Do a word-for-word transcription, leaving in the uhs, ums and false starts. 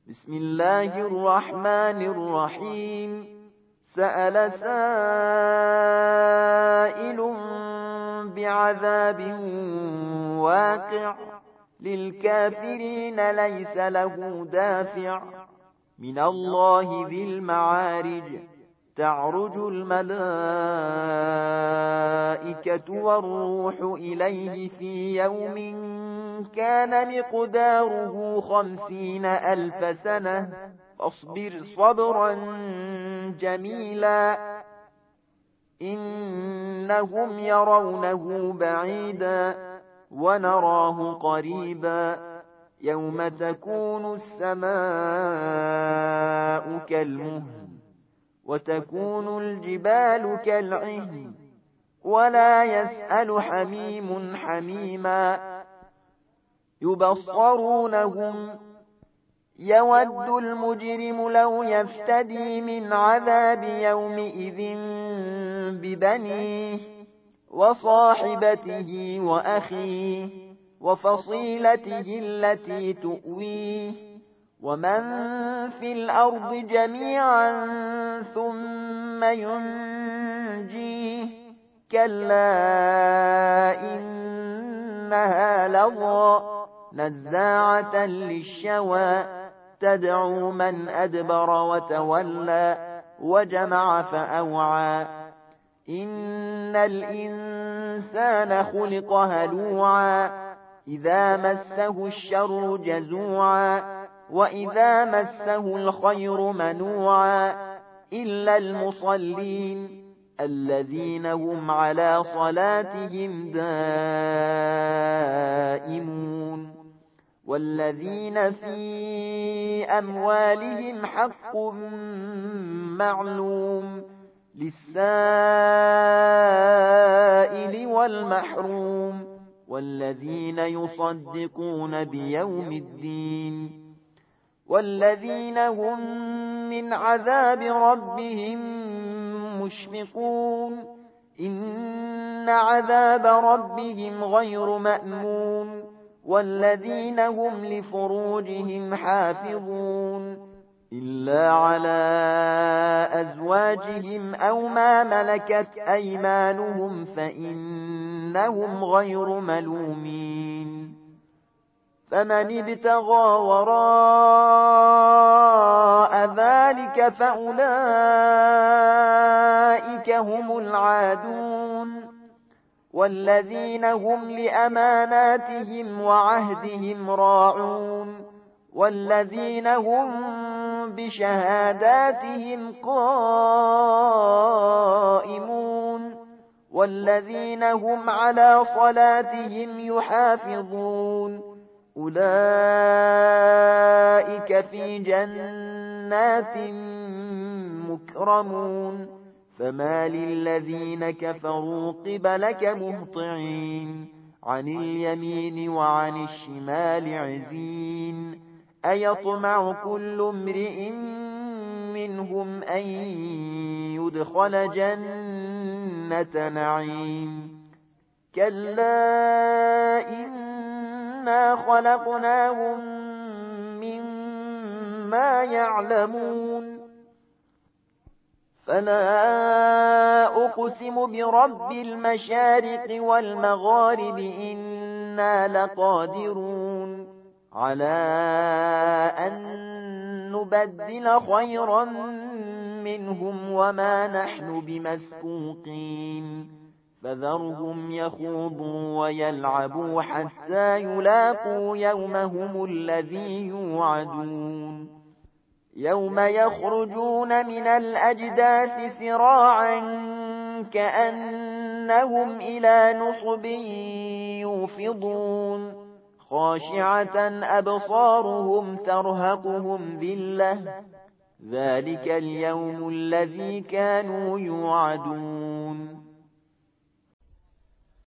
بسم الله الرحمن الرحيم سأل سائل بعذاب واقع للكافرين ليس له دافع من الله ذي المعارج تعرج الملائكة والروح إليه في يوم كان مقداره خمسين ألف سنة فاصبر صبرا جميلا إنهم يرونه بعيدا ونراه قريبا يوم تكون السماء كالمهل وتكون الجبال كالعهن ولا يسأل حميم حميما يبصرونهم يود المجرم لو يفتدي من عذاب يومئذ ببنيه وصاحبته وأخيه وفصيلته التي تؤويه ومن في الأرض جميعا ثم ينجيه كلا إنها لظى نزاعة للشوى تدعو من أدبر وتولى وجمع فأوعى إن الإنسان خلق هلوعا إذا مسه الشر جزوعا وإذا مسه الخير منوعا إلا المصلين الذين هم على صلاتهم دائمون والذين في أموالهم حق معلوم للسائل والمحروم والذين يصدقون بيوم الدين والذين هم من عذاب ربهم مشفقون إن عذاب ربهم غير مأمون والذين هم لفروجهم حافظون إلا على أزواجهم أو ما ملكت أيمانهم فإنهم غير ملومين فمن ابتغى وراء ذلك فأولئك هم العادون والذين هم لأماناتهم وعهدهم راعون والذين هم بشهاداتهم قائمون والذين هم على صلاتهم يحافظون أولئك في جنات مكرمون فما للذين كفروا قبلك مهطعين عن اليمين وعن الشمال عزين أيطمع كل امرئ منهم أن يدخل جنة نعيم كلا إنا خلقناهم مما يعلمون فلا أقسم برب المشارق والمغارب إنا لقادرون على أن نبدل خيرا منهم وما نحن بمسبوقين فذرهم يخوضوا ويلعبوا حتى يلاقوا يومهم الذي يوعدون يوم يخرجون من الأجداث سراعا كأنهم إلى نصب يوفضون خاشعة أبصارهم ترهقهم ذلة ذلك اليوم الذي كانوا يوعدون